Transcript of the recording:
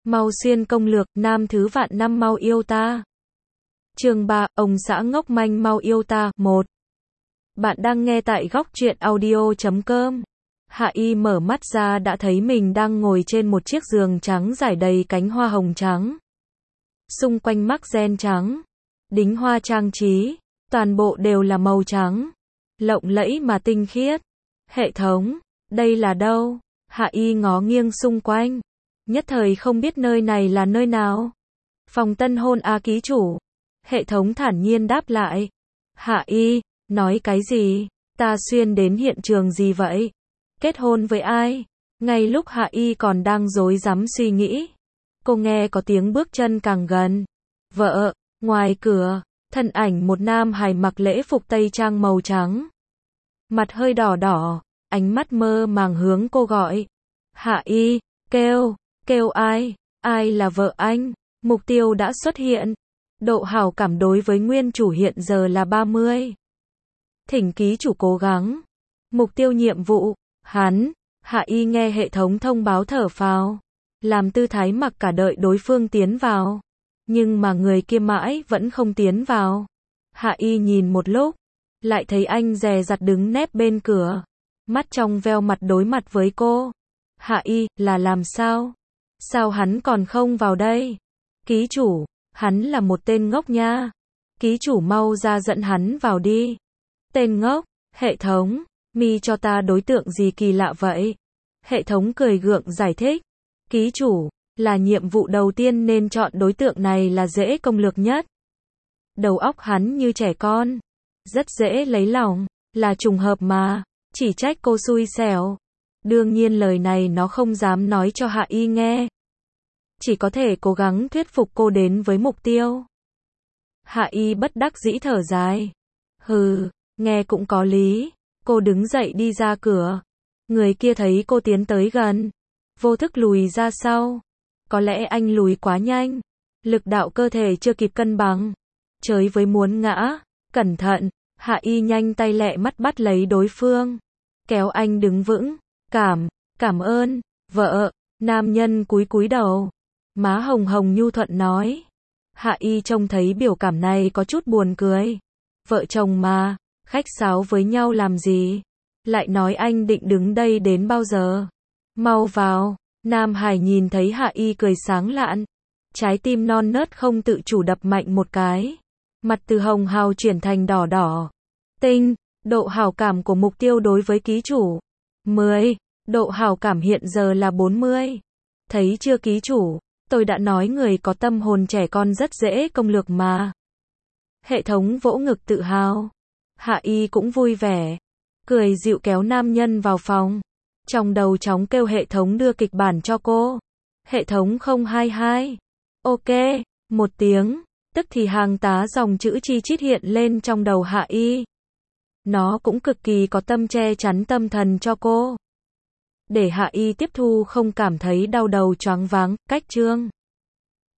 Mau xuyên công lược, nam thứ vạn năm mau yêu ta. Chương 3, ông xã ngốc manh mau yêu ta. 1. Bạn đang nghe tại góc truyện audio.com. Hạ Y mở mắt ra đã thấy mình đang ngồi trên một chiếc giường trắng trải đầy cánh hoa hồng trắng. Xung quanh mắc ren trắng, đính hoa trang trí, toàn bộ đều là màu trắng, lộng lẫy mà tinh khiết. Hệ thống, đây là đâu? Hạ Y ngó nghiêng xung quanh, nhất thời không biết nơi này là nơi nào. Phòng tân hôn a ký chủ. Hệ thống thản nhiên đáp lại. Hạ Y, nói cái gì? Ta xuyên đến hiện trường gì vậy? Kết hôn với ai? Ngay lúc Hạ Y còn đang rối rắm suy nghĩ, cô nghe có tiếng bước chân càng gần. Vợ, ngoài cửa, thân ảnh một nam hài mặc lễ phục tây trang màu trắng. Mặt hơi đỏ đỏ, ánh mắt mơ màng hướng cô gọi. Hạ Y, kêu ai? Ai là vợ anh? Mục tiêu đã xuất hiện. Độ hảo cảm đối với nguyên chủ hiện giờ là 30. Thỉnh ký chủ cố gắng. Mục tiêu nhiệm vụ, hắn. Hạ Y nghe hệ thống thông báo thở phào, làm tư thái mặc cả đợi đối phương tiến vào. Nhưng mà người kia mãi vẫn không tiến vào. Hạ Y nhìn một lúc, lại thấy anh dè dặt đứng nép bên cửa, mắt trong veo mặt đối mặt với cô. Hạ Y, là làm sao? Sao hắn còn không vào đây? Ký chủ, hắn là một tên ngốc nha. Ký chủ mau ra dẫn hắn vào đi. Tên ngốc, hệ thống, mi cho ta đối tượng gì kỳ lạ vậy? Hệ thống cười gượng giải thích. Ký chủ, là nhiệm vụ đầu tiên nên chọn đối tượng này là dễ công lược nhất. Đầu óc hắn như trẻ con, rất dễ lấy lòng, là trùng hợp mà, chỉ trách cô xui xẻo. Đương nhiên lời này nó không dám nói cho Hạ Y nghe. Chỉ có thể cố gắng thuyết phục cô đến với mục tiêu. Hạ Y bất đắc dĩ thở dài. Hừ, nghe cũng có lý. Cô đứng dậy đi ra cửa. Người kia thấy cô tiến tới gần, vô thức lùi ra sau. Có lẽ anh lùi quá nhanh, lực đạo cơ thể chưa kịp cân bằng, chới với muốn ngã. Cẩn thận. Hạ Y nhanh tay lẹ mắt bắt lấy đối phương, kéo anh đứng vững. Cảm ơn, vợ. Nam nhân cúi đầu, má hồng hồng nhu thuận nói. Hạ Y trông thấy biểu cảm này có chút buồn cười. Vợ chồng mà, khách sáo với nhau làm gì? Lại nói anh định đứng đây đến bao giờ? Mau vào. Nam Hải nhìn thấy Hạ Y cười sáng lạn, trái tim non nớt không tự chủ đập mạnh một cái. Mặt từ hồng hào chuyển thành đỏ đỏ. Độ hảo cảm của mục tiêu đối với ký chủ 10, độ hảo cảm hiện giờ là 40. Thấy chưa ký chủ, tôi đã nói người có tâm hồn trẻ con rất dễ công lược mà. Hệ thống vỗ ngực tự hào. Hạ Y cũng vui vẻ, cười dịu kéo nam nhân vào phòng. Trong đầu chóng kêu hệ thống đưa kịch bản cho cô. Hệ thống 022. Ok, một tiếng, tức thì hàng tá dòng chữ chi chít hiện lên trong đầu Hạ Y. Nó cũng cực kỳ có tâm che chắn tâm thần cho cô, để Hạ Y tiếp thu không cảm thấy đau đầu choáng váng. Cách chương